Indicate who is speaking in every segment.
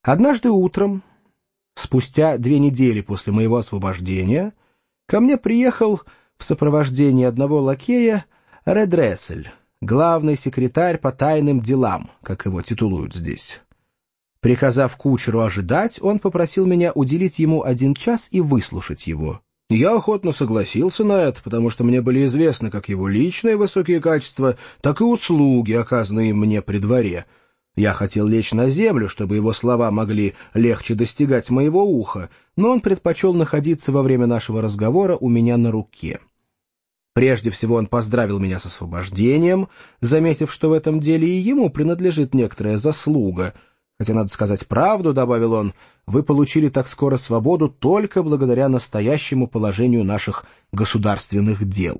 Speaker 1: Однажды утром, спустя 2 недели после моего освобождения, ко мне приехал в сопровождении одного лакея Редрессель, главный секретарь по тайным делам, как его титулуют здесь. Приказав кучеру ожидать, он попросил меня уделить ему 1 час и выслушать его. Я охотно согласился на это, потому что мне были известны как его личные высокие качества, так и услуги, оказанные мне при дворе. Я хотел лечь на землю, чтобы его слова могли легче достигать моего уха, но он предпочел находиться во время нашего разговора у меня на руке. Прежде всего он поздравил меня с освобождением, заметив, что в этом деле и ему принадлежит некоторая заслуга. Хотя, надо сказать правду, — добавил он, — вы получили так скоро свободу только благодаря настоящему положению наших государственных дел.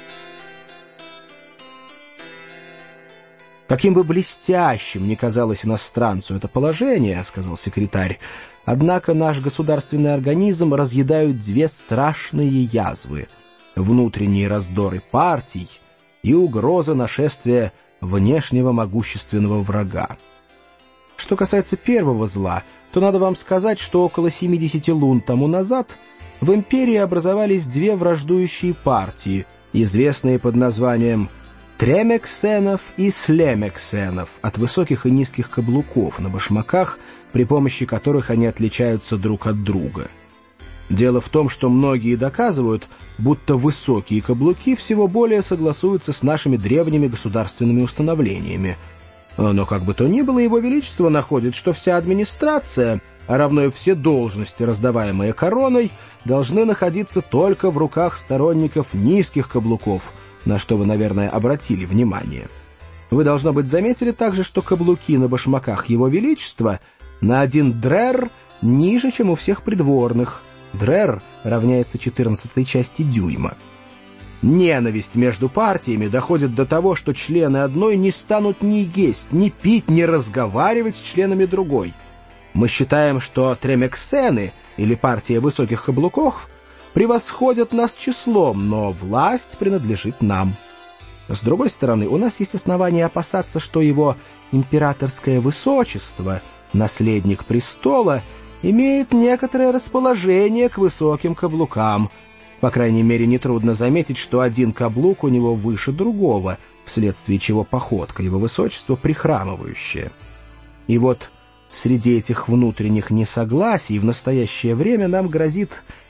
Speaker 1: «Каким бы блестящим ни казалось иностранцу это положение, — сказал секретарь, — однако наш государственный организм разъедают 2 страшные язвы — внутренние раздоры партий и угроза нашествия внешнего могущественного врага. Что касается первого зла, то надо вам сказать, что около 70 лун тому назад в империи образовались 2 враждующие партии, известные под названием Тремексенов и Слемексенов, от высоких и низких каблуков на башмаках, при помощи которых они отличаются друг от друга. Дело в том, что многие доказывают, будто высокие каблуки всего более согласуются с нашими древними государственными установлениями. Но как бы то ни было, Его Величество находит, что вся администрация, а равно и все должности, раздаваемые короной, должны находиться только в руках сторонников низких каблуков, на что вы, наверное, обратили внимание. Вы, должно быть, заметили также, что каблуки на башмаках Его Величества на 1 дрер ниже, чем у всех придворных. Дрер равняется 14 части дюйма. Ненависть между партиями доходит до того, что члены одной не станут ни есть, ни пить, ни разговаривать с членами другой. Мы считаем, что тремексены, или партия высоких каблуков, превосходят нас числом, но власть принадлежит нам. С другой стороны, у нас есть основания опасаться, что его императорское высочество, наследник престола, имеет некоторое расположение к высоким каблукам. По крайней мере, нетрудно заметить, что 1 каблук у него выше другого, вследствие чего походка его высочества прихрамывающая. И вот среди этих внутренних несогласий в настоящее время нам грозит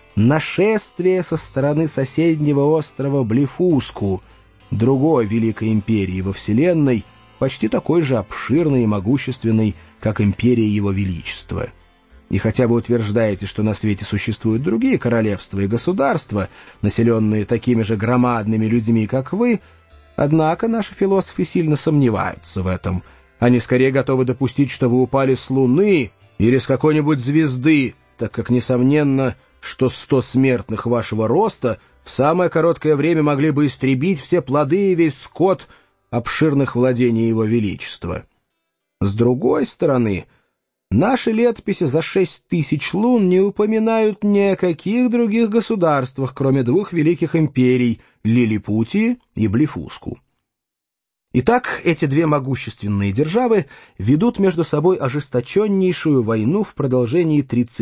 Speaker 1: нашествие со стороны соседнего острова Блефуску, другой великой империи во Вселенной, почти такой же обширной и могущественной, как империя Его Величества. И хотя вы утверждаете, что на свете существуют другие королевства и государства, населенные такими же громадными людьми, как вы, однако наши философы сильно сомневаются в этом. Они скорее готовы допустить, что вы упали с Луны или с какой-нибудь звезды, так как, несомненно, что 100 смертных вашего роста в самое короткое время могли бы истребить все плоды и весь скот обширных владений Его Величества. С другой стороны, наши летописи за 6000 лун не упоминают ни о каких других государствах, кроме 2 великих империй — Лилипутии и Блефуску. Итак, эти 2 могущественные державы ведут между собой ожесточеннейшую войну в продолжении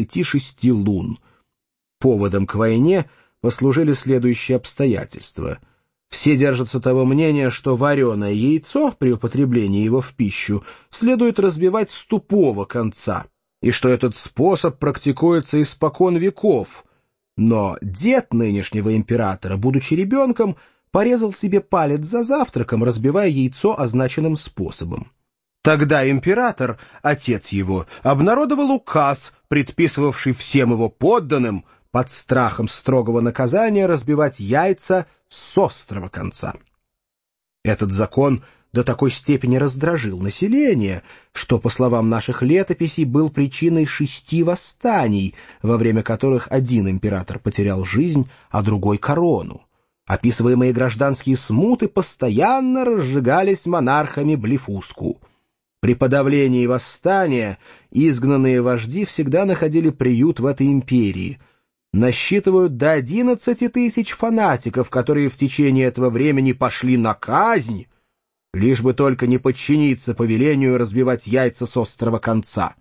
Speaker 1: 36 лун. Поводом к войне послужили следующие обстоятельства. Все держатся того мнения, что вареное яйцо при употреблении его в пищу следует разбивать с тупого конца, и что этот способ практикуется испокон веков. Но дед нынешнего императора, будучи ребенком, порезал себе палец за завтраком, разбивая яйцо означенным способом. Тогда император, отец его, обнародовал указ, предписывавший всем его подданным под страхом строгого наказания разбивать яйца с острого конца. Этот закон до такой степени раздражил население, что, по словам наших летописей, был причиной 6 восстаний, во время которых один император потерял жизнь, а другой — корону. Описываемые гражданские смуты постоянно разжигались монархами Блефуску. При подавлении восстания изгнанные вожди всегда находили приют в этой империи. Насчитывают до 11 000 фанатиков, которые в течение этого времени пошли на казнь, лишь бы только не подчиниться повелению разбивать яйца с острого конца.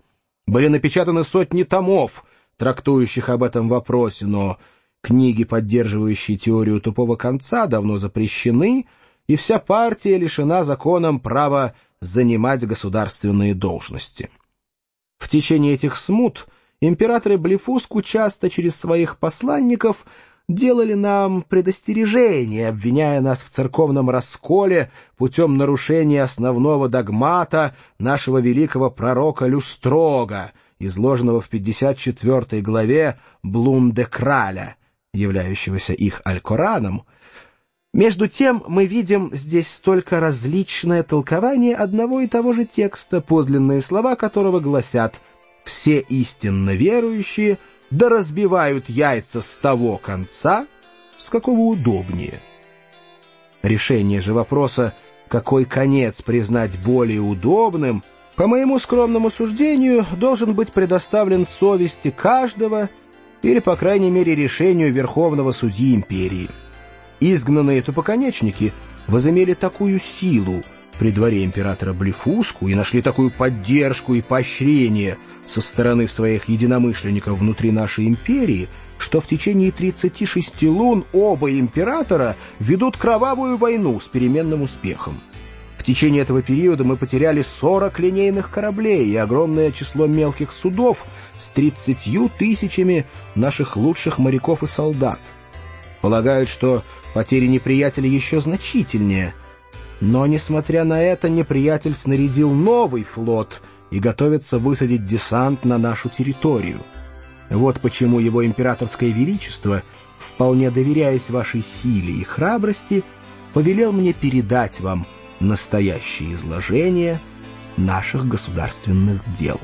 Speaker 1: Были напечатаны сотни томов, трактующих об этом вопросе, но книги, поддерживающие теорию тупого конца, давно запрещены, и вся партия лишена законом права занимать государственные должности. В течение этих смут императоры Блефуску часто через своих посланников делали нам предостережения, обвиняя нас в церковном расколе путем нарушения основного догмата нашего великого пророка Люстрога, изложенного в 54 главе Блунде-Краля, являющегося их Алькораном. Между тем мы видим здесь столько различное толкование одного и того же текста, подлинные слова которого гласят: «Все истинно верующие да разбивают яйца с того конца, с какого удобнее». Решение же вопроса, какой конец признать более удобным, по моему скромному суждению, должен быть предоставлен совести каждого или, по крайней мере, решению Верховного Судьи империи. Изгнанные тупоконечники возымели такую силу при дворе императора Блефуску и нашли такую поддержку и поощрение со стороны своих единомышленников внутри нашей империи, что в течение 36 лун оба императора ведут кровавую войну с переменным успехом. В течение этого периода мы потеряли 40 линейных кораблей и огромное число мелких судов с 30 тысячами наших лучших моряков и солдат. Полагают, что потери неприятеля еще значительнее, но, несмотря на это, неприятель снарядил новый флот и готовится высадить десант на нашу территорию. Вот почему его императорское величество, вполне доверяясь вашей силе и храбрости, повелел мне передать вам настоящее изложение наших государственных дел.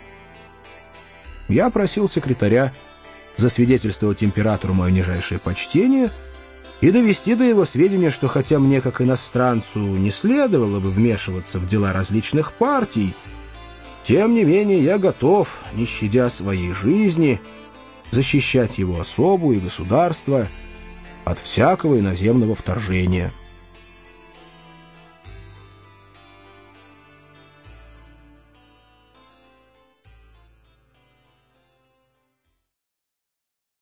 Speaker 1: Я просил секретаря засвидетельствовать императору мое нижайшее почтение и довести до его сведения, что хотя мне, как иностранцу, не следовало бы вмешиваться в дела различных партий, тем не менее я готов, не щадя своей жизни, защищать его особу и государство от всякого иноземного вторжения.